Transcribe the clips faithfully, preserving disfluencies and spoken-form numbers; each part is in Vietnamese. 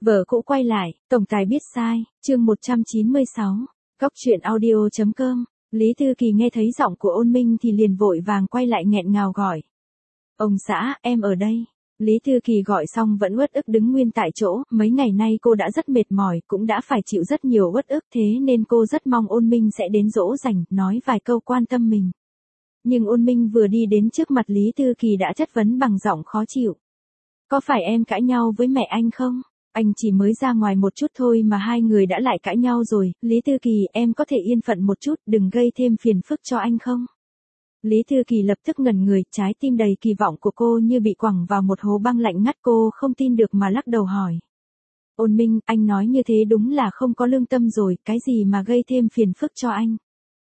Vợ cũ quay lại, tổng tài biết sai, chương một trăm chín mươi sáu, Cóc truyện audio.com, Lý Thư Kỳ nghe thấy giọng của Ôn Minh thì liền vội vàng quay lại nghẹn ngào gọi. Ông xã, em ở đây. Lý Thư Kỳ gọi xong vẫn uất ức đứng nguyên tại chỗ, mấy ngày nay cô đã rất mệt mỏi, cũng đã phải chịu rất nhiều uất ức thế nên cô rất mong Ôn Minh sẽ đến dỗ dành, nói vài câu quan tâm mình. Nhưng Ôn Minh vừa đi đến trước mặt Lý Thư Kỳ đã chất vấn bằng giọng khó chịu. Có phải em cãi nhau với mẹ anh không? Anh chỉ mới ra ngoài một chút thôi mà hai người đã lại cãi nhau rồi, Lý Thư Kỳ em có thể yên phận một chút, đừng gây thêm phiền phức cho anh không? Lý Thư Kỳ lập tức ngẩn người, trái tim đầy kỳ vọng của cô như bị quẳng vào một hố băng lạnh ngắt, cô không tin được mà lắc đầu hỏi. Ôn Minh, anh nói như thế đúng là không có lương tâm rồi, cái gì mà gây thêm phiền phức cho anh?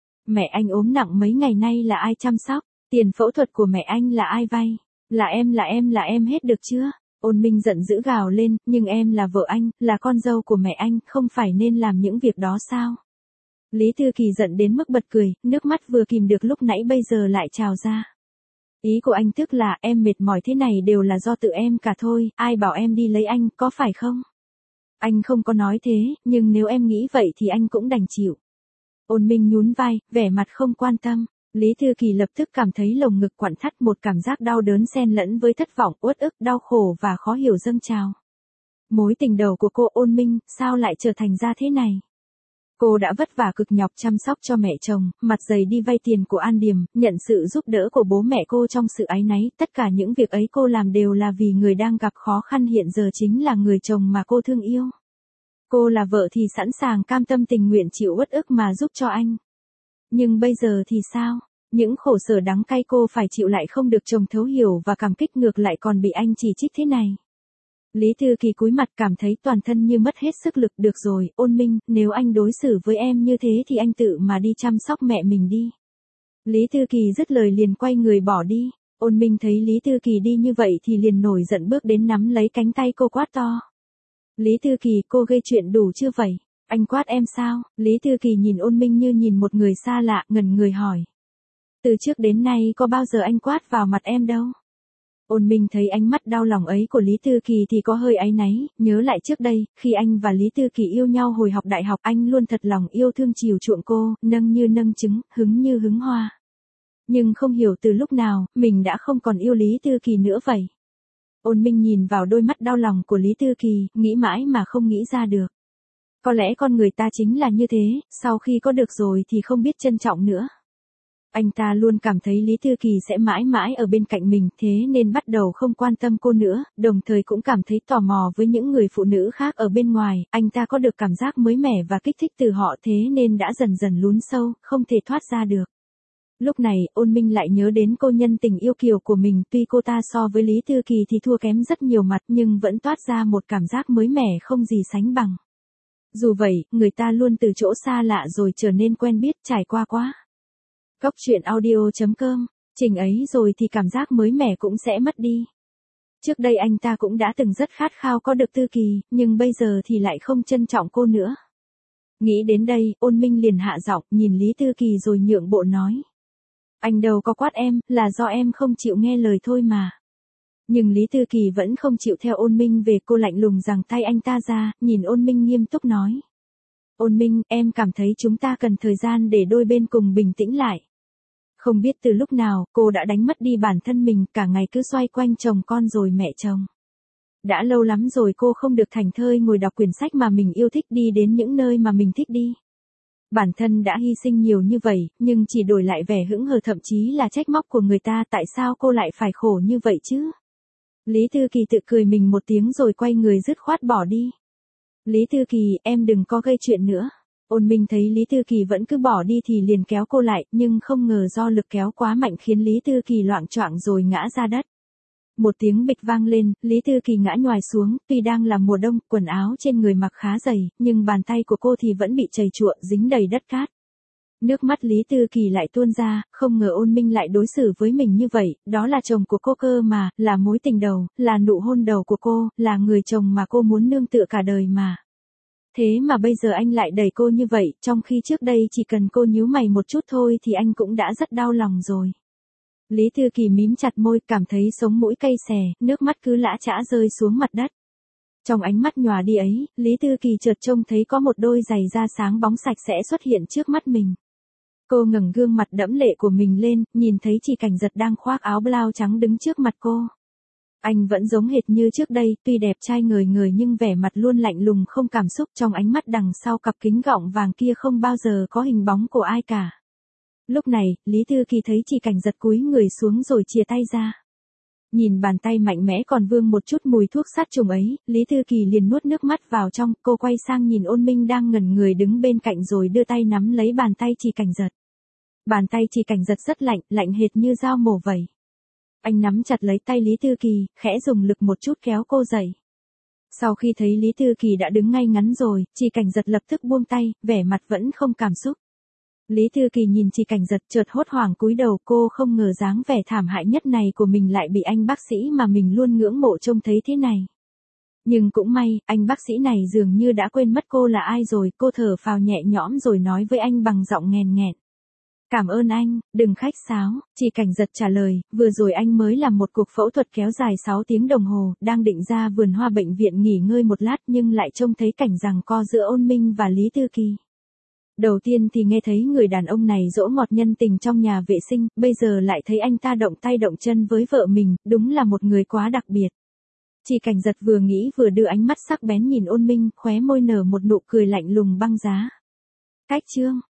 Mẹ anh ốm nặng mấy ngày nay là ai chăm sóc? Tiền phẫu thuật của mẹ anh là ai vay? Là em là em là em hết được chưa? Ôn Minh giận dữ gào lên, nhưng em là vợ anh, là con dâu của mẹ anh, không phải nên làm những việc đó sao? Lý Thư Kỳ giận đến mức bật cười, nước mắt vừa kìm được lúc nãy bây giờ lại trào ra. Ý của anh tức là em mệt mỏi thế này đều là do tự em cả thôi, ai bảo em đi lấy anh, có phải không? Anh không có nói thế, nhưng nếu em nghĩ vậy thì anh cũng đành chịu. Ôn Minh nhún vai, vẻ mặt không quan tâm. Lý Thư Kỳ lập tức cảm thấy lồng ngực quặn thắt, một cảm giác đau đớn xen lẫn với thất vọng, uất ức, đau khổ và khó hiểu dâng trào. Mối tình đầu của cô Ôn Minh, sao lại trở thành ra thế này? Cô đã vất vả cực nhọc chăm sóc cho mẹ chồng, mặt dày đi vay tiền của An Điềm, nhận sự giúp đỡ của bố mẹ cô trong sự áy náy, tất cả những việc ấy cô làm đều là vì người đang gặp khó khăn hiện giờ chính là người chồng mà cô thương yêu. Cô là vợ thì sẵn sàng cam tâm tình nguyện chịu uất ức mà giúp cho anh. Nhưng bây giờ thì sao? Những khổ sở đắng cay cô phải chịu lại không được chồng thấu hiểu và cảm kích, ngược lại còn bị anh chỉ trích thế này. Lý Thư Kỳ cúi mặt cảm thấy toàn thân như mất hết sức lực. Được rồi, Ôn Minh, nếu anh đối xử với em như thế thì anh tự mà đi chăm sóc mẹ mình đi. Lý Thư Kỳ dứt lời liền quay người bỏ đi. Ôn Minh thấy Lý Thư Kỳ đi như vậy thì liền nổi giận bước đến nắm lấy cánh tay cô quát to. Lý Thư Kỳ, cô gây chuyện đủ chưa vậy? Anh quát em sao? Lý Thư Kỳ nhìn Ôn Minh như nhìn một người xa lạ, ngẩn người hỏi. Từ trước đến nay có bao giờ anh quát vào mặt em đâu? Ôn Minh thấy ánh mắt đau lòng ấy của Lý Thư Kỳ thì có hơi áy náy, nhớ lại trước đây, khi anh và Lý Thư Kỳ yêu nhau hồi học đại học, anh luôn thật lòng yêu thương chiều chuộng cô, nâng như nâng trứng, hứng như hứng hoa. Nhưng không hiểu từ lúc nào, mình đã không còn yêu Lý Thư Kỳ nữa vậy. Ôn Minh nhìn vào đôi mắt đau lòng của Lý Thư Kỳ, nghĩ mãi mà không nghĩ ra được. Có lẽ con người ta chính là như thế, sau khi có được rồi thì không biết trân trọng nữa. Anh ta luôn cảm thấy Lý Thư Kỳ sẽ mãi mãi ở bên cạnh mình, thế nên bắt đầu không quan tâm cô nữa, đồng thời cũng cảm thấy tò mò với những người phụ nữ khác ở bên ngoài, anh ta có được cảm giác mới mẻ và kích thích từ họ, thế nên đã dần dần lún sâu, không thể thoát ra được. Lúc này, Ôn Minh lại nhớ đến cô nhân tình yêu kiều của mình, tuy cô ta so với Lý Thư Kỳ thì thua kém rất nhiều mặt nhưng vẫn toát ra một cảm giác mới mẻ không gì sánh bằng. Dù vậy, người ta luôn từ chỗ xa lạ rồi trở nên quen biết, trải qua quá. Cóc truyện audio.com, trình ấy rồi thì cảm giác mới mẻ cũng sẽ mất đi. Trước đây anh ta cũng đã từng rất khát khao có được Thư Kỳ, nhưng bây giờ thì lại không trân trọng cô nữa. Nghĩ đến đây, Ôn Minh liền hạ giọng, nhìn Lý Thư Kỳ rồi nhượng bộ nói. Anh đâu có quát em, là do em không chịu nghe lời thôi mà. Nhưng Lý Thư Kỳ vẫn không chịu theo Ôn Minh về, cô lạnh lùng giằng tay anh ta ra, nhìn Ôn Minh nghiêm túc nói. Ôn Minh, em cảm thấy chúng ta cần thời gian để đôi bên cùng bình tĩnh lại. Không biết từ lúc nào, cô đã đánh mất đi bản thân mình, cả ngày cứ xoay quanh chồng con rồi mẹ chồng. Đã lâu lắm rồi cô không được thảnh thơi ngồi đọc quyển sách mà mình yêu thích, đi đến những nơi mà mình thích đi. Bản thân đã hy sinh nhiều như vậy, nhưng chỉ đổi lại vẻ hững hờ, thậm chí là trách móc của người ta, tại sao cô lại phải khổ như vậy chứ? Lý Thư Kỳ tự cười mình một tiếng rồi quay người dứt khoát bỏ đi. Lý Thư Kỳ, em đừng có gây chuyện nữa. Ôn Minh thấy Lý Thư Kỳ vẫn cứ bỏ đi thì liền kéo cô lại, nhưng không ngờ do lực kéo quá mạnh khiến Lý Thư Kỳ loạng choạng rồi ngã ra đất. Một tiếng bịch vang lên, Lý Thư Kỳ ngã nhoài xuống, tuy đang là mùa đông, quần áo trên người mặc khá dày, nhưng bàn tay của cô thì vẫn bị trầy trụa, dính đầy đất cát. Nước mắt Lý Thư Kỳ lại tuôn ra, không ngờ Ôn Minh lại đối xử với mình như vậy, đó là chồng của cô cơ mà, là mối tình đầu, là nụ hôn đầu của cô, là người chồng mà cô muốn nương tựa cả đời mà. Thế mà bây giờ anh lại đẩy cô như vậy, trong khi trước đây chỉ cần cô nhíu mày một chút thôi thì anh cũng đã rất đau lòng rồi. Lý Thư Kỳ mím chặt môi, cảm thấy sống mũi cay xè, nước mắt cứ lã chã rơi xuống mặt đất. Trong ánh mắt nhòa đi ấy, Lý Tư Kỳ chợt trông thấy có một đôi giày da sáng bóng sạch sẽ xuất hiện trước mắt mình. Cô ngẩng gương mặt đẫm lệ của mình lên, nhìn thấy Chỉ Cảnh Giật đang khoác áo blau trắng đứng trước mặt cô. Anh vẫn giống hệt như trước đây, tuy đẹp trai ngời ngời nhưng vẻ mặt luôn lạnh lùng không cảm xúc, trong ánh mắt đằng sau cặp kính gọng vàng kia không bao giờ có hình bóng của ai cả. Lúc này, Lý Tư Kỳ thấy Chỉ Cảnh Giật cúi người xuống rồi chìa tay ra. Nhìn bàn tay mạnh mẽ còn vương một chút mùi thuốc sát trùng ấy, Lý Tư Kỳ liền nuốt nước mắt vào trong, cô quay sang nhìn Ôn Minh đang ngẩn người đứng bên cạnh rồi đưa tay nắm lấy bàn tay Chỉ Cảnh Giật. Bàn tay Chỉ Cảnh Giật rất lạnh, lạnh hệt như dao mổ vậy. Anh nắm chặt lấy tay Lý Tư Kỳ, khẽ dùng lực một chút kéo cô dậy. Sau khi thấy Lý Tư Kỳ đã đứng ngay ngắn rồi, Chỉ Cảnh Giật lập tức buông tay, vẻ mặt vẫn không cảm xúc. Lý Tư Kỳ nhìn Chỉ Cảnh Giật chợt hốt hoảng cúi đầu, cô không ngờ dáng vẻ thảm hại nhất này của mình lại bị anh bác sĩ mà mình luôn ngưỡng mộ trông thấy thế này. Nhưng cũng may, anh bác sĩ này dường như đã quên mất cô là ai rồi, cô thở phào nhẹ nhõm rồi nói với anh bằng giọng nghèn nghẹn. Cảm ơn anh, đừng khách sáo, Chỉ Cảnh Giật trả lời, vừa rồi anh mới làm một cuộc phẫu thuật kéo dài sáu tiếng đồng hồ, đang định ra vườn hoa bệnh viện nghỉ ngơi một lát nhưng lại trông thấy cảnh giằng co giữa Ôn Minh và Lý Tư Kỳ. Đầu tiên thì nghe thấy người đàn ông này dỗ ngọt nhân tình trong nhà vệ sinh, bây giờ lại thấy anh ta động tay động chân với vợ mình, đúng là một người quá đặc biệt. Chỉ Cảnh Giật vừa nghĩ vừa đưa ánh mắt sắc bén nhìn Ôn Minh, khóe môi nở một nụ cười lạnh lùng băng giá. Cách chương